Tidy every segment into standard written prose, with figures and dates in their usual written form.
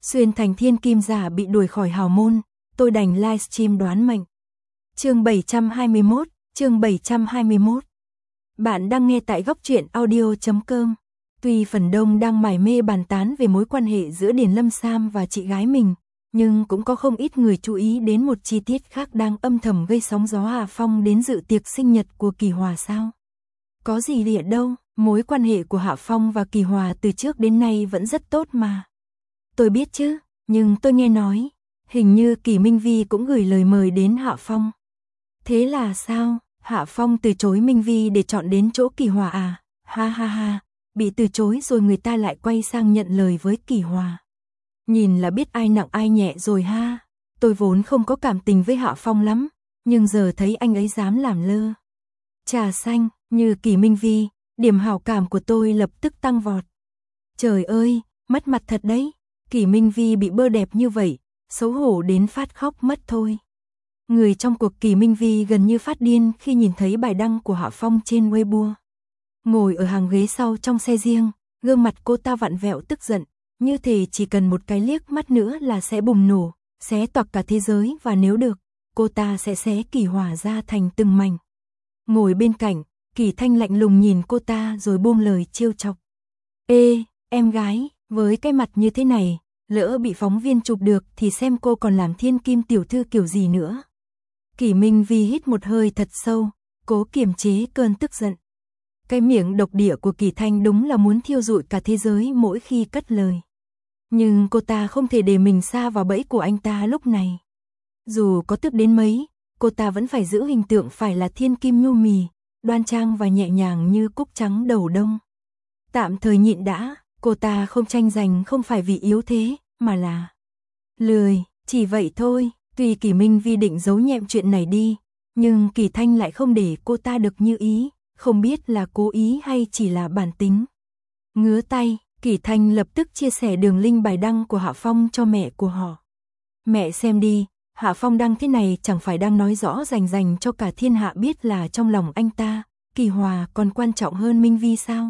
Xuyên thành thiên kim giả bị đuổi khỏi hào môn, tôi đành livestream đoán mệnh. Chương 721. Bạn đang nghe tại góc truyện audio.com. Tuy phần đông đang mải mê bàn tán về mối quan hệ giữa Điền Lâm Sam và chị gái mình, nhưng cũng có không ít người chú ý đến một chi tiết khác đang âm thầm gây sóng gió. Hạ Phong đến dự tiệc sinh nhật của Kỳ Hòa sao? Có gì lịa đâu, mối quan hệ của Hạ Phong và Kỳ Hòa từ trước đến nay vẫn rất tốt mà. Tôi biết chứ, nhưng tôi nghe nói, hình như Kỳ Minh Vi cũng gửi lời mời đến Hạ Phong. Thế là sao? Hạ Phong từ chối Minh Vi để chọn đến chỗ Kỳ Hòa à? Ha ha ha, bị từ chối rồi người ta lại quay sang nhận lời với Kỳ Hòa. Nhìn là biết ai nặng ai nhẹ rồi ha. Tôi vốn không có cảm tình với Hạ Phong lắm, nhưng giờ thấy anh ấy dám làm lơ. Trà xanh, như Kỳ Minh Vi, điểm hảo cảm của tôi lập tức tăng vọt. Trời ơi, mất mặt thật đấy. Kỳ Minh Vi bị bơ đẹp như vậy, xấu hổ đến phát khóc mất thôi. Người trong cuộc Kỳ Minh Vi gần như phát điên khi nhìn thấy bài đăng của Hạ Phong trên Weibo. Ngồi ở hàng ghế sau trong xe riêng, gương mặt cô ta vặn vẹo tức giận, như thể chỉ cần một cái liếc mắt nữa là sẽ bùng nổ, xé toạc cả thế giới và nếu được, cô ta sẽ xé Kỳ Hòa ra thành từng mảnh. Ngồi bên cạnh, Kỳ Thanh lạnh lùng nhìn cô ta rồi buông lời trêu chọc. Ê, em gái, với cái mặt như thế này, lỡ bị phóng viên chụp được thì xem cô còn làm thiên kim tiểu thư kiểu gì nữa. Kỳ Minh Vi hít một hơi thật sâu, cố kiềm chế cơn tức giận. Cái miệng độc địa của Kỳ Thanh đúng là muốn thiêu rụi cả thế giới mỗi khi cất lời. Nhưng cô ta không thể để mình sa vào bẫy của anh ta lúc này. Dù có tức đến mấy, cô ta vẫn phải giữ hình tượng phải là thiên kim nhu mì, đoan trang và nhẹ nhàng như cúc trắng đầu đông. Tạm thời nhịn đã, cô ta không tranh giành không phải vì yếu thế, mà là lười, chỉ vậy thôi. Tuy Kỳ Minh Vi định giấu nhẹm chuyện này đi, nhưng Kỳ Thanh lại không để cô ta được như ý, không biết là cố ý hay chỉ là bản tính. Ngứa tay, Kỳ Thanh lập tức chia sẻ đường link bài đăng của Hạ Phong cho mẹ của họ. Mẹ xem đi, Hạ Phong đăng thế này chẳng phải đang nói rõ rành cho cả thiên hạ biết là trong lòng anh ta, Kỳ Hòa còn quan trọng hơn Minh Vi sao?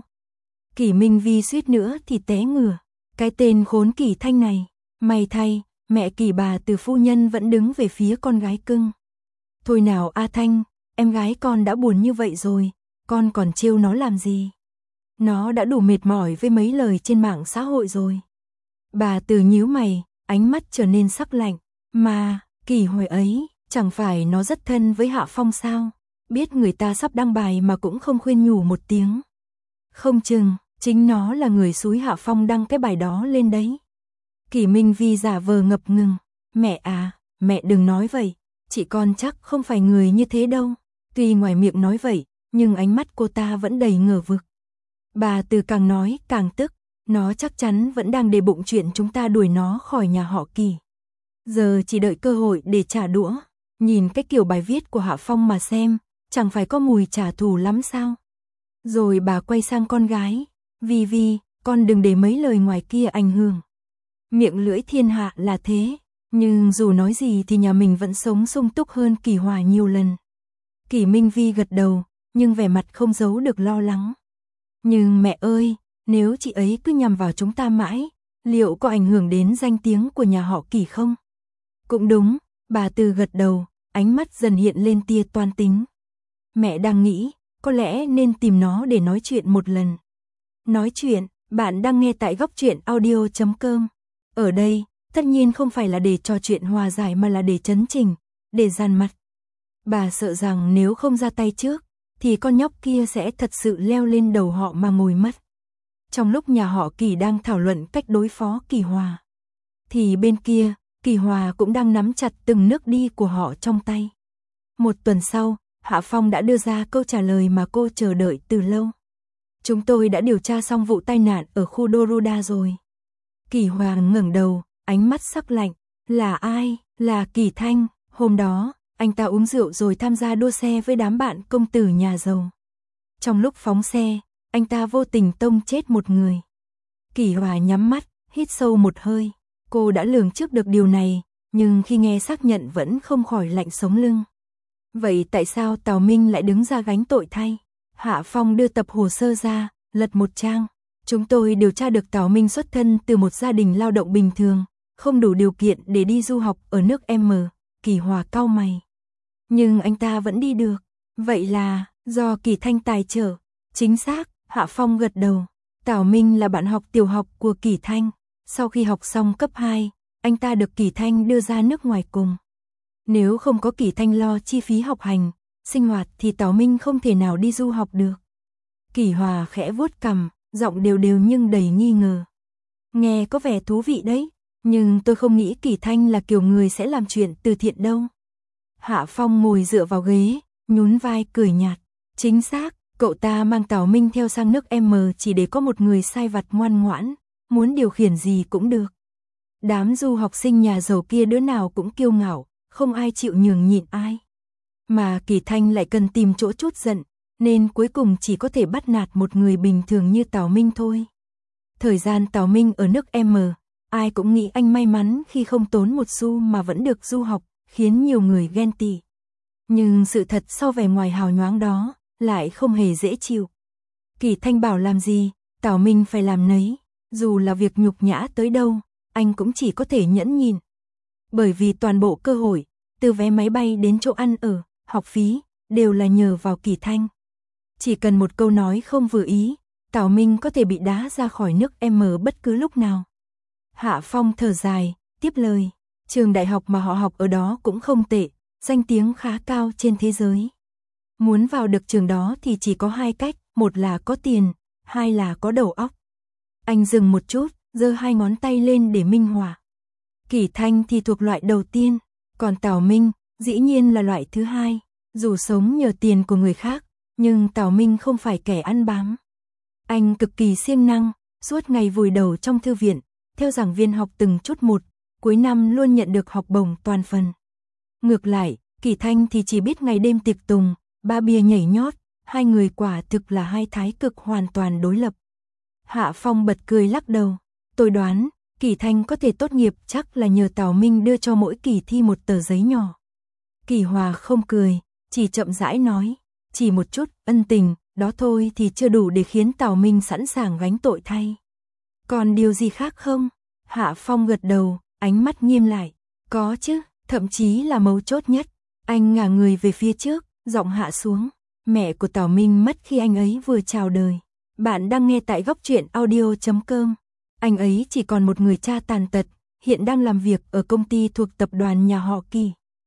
Kỳ Minh Vi suýt nữa thì té ngửa. Cái tên khốn Kỳ Thanh này, may thay, mẹ Kỳ bà Từ phu nhân vẫn đứng về phía con gái cưng. Thôi nào A Thanh, em gái con đã buồn như vậy rồi, con còn trêu nó làm gì? Nó đã đủ mệt mỏi với mấy lời trên mạng xã hội rồi. Bà Từ nhíu mày, ánh mắt trở nên sắc lạnh. Mà, Kỳ hồi ấy, chẳng phải nó rất thân với Hạ Phong sao? Biết người ta sắp đăng bài mà cũng không khuyên nhủ một tiếng. Không chừng, chính nó là người xúi Hạ Phong đăng cái bài đó lên đấy. Kỳ Minh Vi giả vờ ngập ngừng. Mẹ à, mẹ đừng nói vậy. Chị con chắc không phải người như thế đâu. Tuy ngoài miệng nói vậy, nhưng ánh mắt cô ta vẫn đầy ngờ vực. Bà Từ càng nói càng tức. Nó chắc chắn vẫn đang để bụng chuyện chúng ta đuổi nó khỏi nhà họ Kỳ. Giờ chỉ đợi cơ hội để trả đũa. Nhìn cái kiểu bài viết của Hạ Phong mà xem, chẳng phải có mùi trả thù lắm sao? Rồi bà quay sang con gái. Vi, con đừng để mấy lời ngoài kia ảnh hưởng. Miệng lưỡi thiên hạ là thế, nhưng dù nói gì thì nhà mình vẫn sống sung túc hơn Kỳ Hòa nhiều lần. Kỳ Minh Vi gật đầu, nhưng vẻ mặt không giấu được lo lắng. Nhưng mẹ ơi, nếu chị ấy cứ nhằm vào chúng ta mãi, liệu có ảnh hưởng đến danh tiếng của nhà họ Kỳ không? Cũng đúng, bà Từ gật đầu, ánh mắt dần hiện lên tia toan tính. Mẹ đang nghĩ, có lẽ nên tìm nó để nói chuyện một lần. Nói chuyện, bạn đang nghe tại góc truyện audio.com. Ở đây, tất nhiên không phải là để trò chuyện hòa giải mà là để chấn chỉnh, để dàn mặt. Bà sợ rằng nếu không ra tay trước, thì con nhóc kia sẽ thật sự leo lên đầu họ mà ngồi mất. Trong lúc nhà họ Kỳ đang thảo luận cách đối phó Kỳ Hòa, thì bên kia, Kỳ Hòa cũng đang nắm chặt từng nước đi của họ trong tay. Một tuần sau, Hạ Phong đã đưa ra câu trả lời mà cô chờ đợi từ lâu. Chúng tôi đã điều tra xong vụ tai nạn ở khu Doruda rồi. Kỳ Hòa ngẩng đầu, ánh mắt sắc lạnh. Là ai? Là Kỳ Thanh. Hôm đó, anh ta uống rượu rồi tham gia đua xe với đám bạn công tử nhà giàu. Trong lúc phóng xe, anh ta vô tình tông chết một người. Kỳ Hòa nhắm mắt, hít sâu một hơi. Cô đã lường trước được điều này, nhưng khi nghe xác nhận vẫn không khỏi lạnh sống lưng. Vậy tại sao Tào Minh lại đứng ra gánh tội thay? Hạ Phong đưa tập hồ sơ ra, lật một trang. Chúng tôi điều tra được Tào Minh xuất thân từ một gia đình lao động bình thường, không đủ điều kiện để đi du học ở nước M, Kỳ Hòa cau mày. Nhưng anh ta vẫn đi được, vậy là do Kỳ Thanh tài trợ. Chính xác, Hạ Phong gật đầu. Tào Minh là bạn học tiểu học của Kỳ Thanh, sau khi học xong cấp 2, anh ta được Kỳ Thanh đưa ra nước ngoài cùng. Nếu không có Kỳ Thanh lo chi phí học hành, sinh hoạt thì Tào Minh không thể nào đi du học được. Kỳ Hòa khẽ vuốt cằm, giọng đều đều nhưng đầy nghi ngờ. Nghe có vẻ thú vị đấy, nhưng tôi không nghĩ Kỳ Thanh là kiểu người sẽ làm chuyện từ thiện đâu. Hạ Phong ngồi dựa vào ghế, nhún vai cười nhạt. Chính xác, cậu ta mang Tào Minh theo sang nước M chỉ để có một người sai vặt ngoan ngoãn, muốn điều khiển gì cũng được. Đám du học sinh nhà giàu kia đứa nào cũng kiêu ngạo, không ai chịu nhường nhịn ai. Mà Kỳ Thanh lại cần tìm chỗ trút giận, nên cuối cùng chỉ có thể bắt nạt một người bình thường như Tào Minh thôi. Thời gian Tào Minh ở nước M, ai cũng nghĩ anh may mắn khi không tốn một xu mà vẫn được du học, khiến nhiều người ghen tị. Nhưng sự thật sau vẻ ngoài hào nhoáng đó, lại không hề dễ chịu. Kỳ Thanh bảo làm gì, Tào Minh phải làm nấy, dù là việc nhục nhã tới đâu, anh cũng chỉ có thể nhẫn nhịn. Bởi vì toàn bộ cơ hội, từ vé máy bay đến chỗ ăn ở, học phí, đều là nhờ vào Kỳ Thanh. Chỉ cần một câu nói không vừa ý, Tào Minh có thể bị đá ra khỏi nước M bất cứ lúc nào. Hạ Phong thở dài, tiếp lời, trường đại học mà họ học ở đó cũng không tệ, danh tiếng khá cao trên thế giới. Muốn vào được trường đó thì chỉ có hai cách, một là có tiền, hai là có đầu óc. Anh dừng một chút, giơ hai ngón tay lên để minh họa. Kỳ Thanh thì thuộc loại đầu tiên, còn Tào Minh, dĩ nhiên là loại thứ hai. Dù sống nhờ tiền của người khác, nhưng Tào Minh không phải kẻ ăn bám. Anh cực kỳ siêng năng, suốt ngày vùi đầu trong thư viện, theo giảng viên học từng chút một, cuối năm luôn nhận được học bổng toàn phần. Ngược lại, Kỳ Thanh thì chỉ biết ngày đêm tiệc tùng, ba bia nhảy nhót, hai người quả thực là hai thái cực hoàn toàn đối lập. Hạ Phong bật cười lắc đầu, tôi đoán, Kỳ Thanh có thể tốt nghiệp chắc là nhờ Tào Minh đưa cho mỗi kỳ thi một tờ giấy nhỏ. Kỳ Hòa không cười, chỉ chậm rãi nói, chỉ một chút ân tình, đó thôi thì chưa đủ để khiến Tào Minh sẵn sàng gánh tội thay. Còn điều gì khác không? Hạ Phong gật đầu, ánh mắt nghiêm lại. Có chứ, thậm chí là mấu chốt nhất. Anh ngả người về phía trước, giọng hạ xuống. Mẹ của Tào Minh mất khi anh ấy vừa chào đời. Bạn đang nghe tại Góc Truyện Audio.com. Anh ấy chỉ còn một người cha tàn tật, hiện đang làm việc ở công ty thuộc tập đoàn nhà họ Kỳ.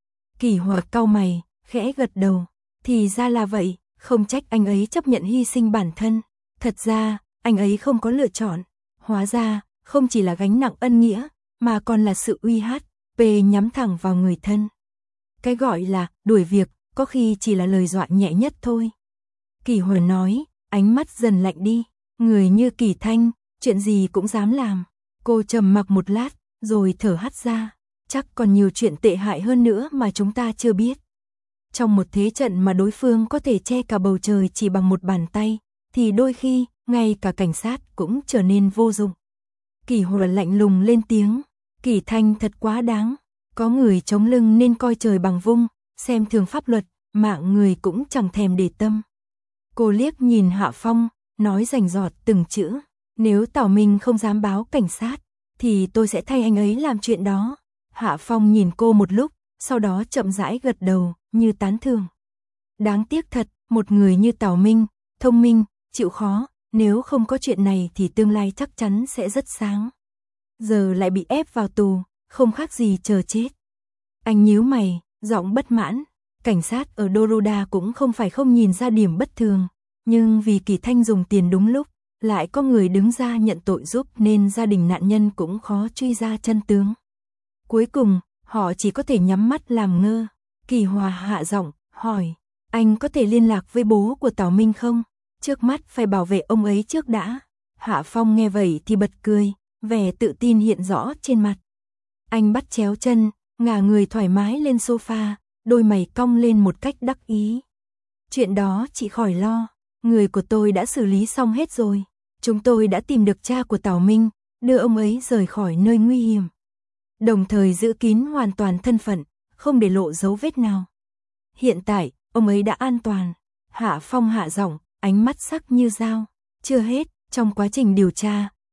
Kỳ Hòa cau mày, khẽ gật đầu. Thì ra là vậy, không trách anh ấy chấp nhận hy sinh bản thân. Thật ra, anh ấy không có lựa chọn. Hóa ra, không chỉ là gánh nặng ân nghĩa, mà còn là sự uy hiếp nhắm thẳng vào người thân. Cái gọi là đuổi việc, có khi chỉ là lời dọa nhẹ nhất thôi. Kỳ Hòa nói, ánh mắt dần lạnh đi. Người như Kỳ Thanh, chuyện gì cũng dám làm. Cô trầm mặc một lát, rồi thở hắt ra. Chắc còn nhiều chuyện tệ hại hơn nữa mà chúng ta chưa biết. Trong một thế trận mà đối phương có thể che cả bầu trời chỉ bằng một bàn tay, thì đôi khi, ngay cả cảnh sát cũng trở nên vô dụng. Kỳ Hòa lạnh lùng lên tiếng, Kỳ Thanh thật quá đáng, có người chống lưng nên coi trời bằng vung, xem thường pháp luật, mạng người cũng chẳng thèm để tâm. Cô liếc nhìn Hạ Phong, nói rành rọt từng chữ, nếu Tào Minh không dám báo cảnh sát, thì tôi sẽ thay anh ấy làm chuyện đó. Hạ Phong nhìn cô một lúc, sau đó chậm rãi gật đầu, như tán thưởng. Đáng tiếc thật, một người như Tào Minh, thông minh, chịu khó, nếu không có chuyện này thì tương lai chắc chắn sẽ rất sáng. Giờ lại bị ép vào tù, không khác gì chờ chết. Anh nhíu mày, giọng bất mãn, cảnh sát ở Doroda cũng không phải không nhìn ra điểm bất thường, nhưng vì Kỳ Thanh dùng tiền đúng lúc, lại có người đứng ra nhận tội giúp nên gia đình nạn nhân cũng khó truy ra chân tướng. Cuối cùng, họ chỉ có thể nhắm mắt làm ngơ. Kỳ Hòa hạ giọng, hỏi, anh có thể liên lạc với bố của Tào Minh không? Trước mắt phải bảo vệ ông ấy trước đã. Hạ Phong nghe vậy thì bật cười, vẻ tự tin hiện rõ trên mặt. Anh bắt chéo chân, ngả người thoải mái lên sofa, đôi mày cong lên một cách đắc ý. Chuyện đó chị khỏi lo, người của tôi đã xử lý xong hết rồi. Chúng tôi đã tìm được cha của Tào Minh, đưa ông ấy rời khỏi nơi nguy hiểm. Đồng thời giữ kín hoàn toàn thân phận, không để lộ dấu vết nào. Hiện tại, ông ấy đã an toàn. Hạ Phong hạ giọng, ánh mắt sắc như dao. Chưa hết, trong quá trình điều tra,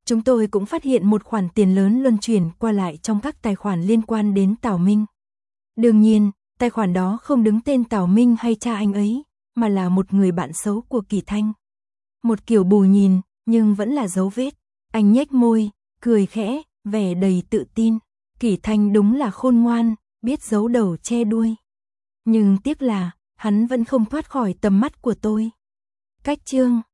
Chúng tôi cũng phát hiện một khoản tiền lớn luân chuyển qua lại trong các tài khoản liên quan đến Tào Minh. Đương nhiên, tài khoản đó không đứng tên Tào Minh hay cha anh ấy, mà là một người bạn xấu của Kỳ Thanh. Một kiểu bù nhìn, nhưng vẫn là dấu vết. Anh nhếch môi, cười khẽ, vẻ đầy tự tin. Kỳ Thanh đúng là khôn ngoan, biết giấu đầu che đuôi. Nhưng tiếc là, hắn vẫn không thoát khỏi tầm mắt của tôi. Cách chương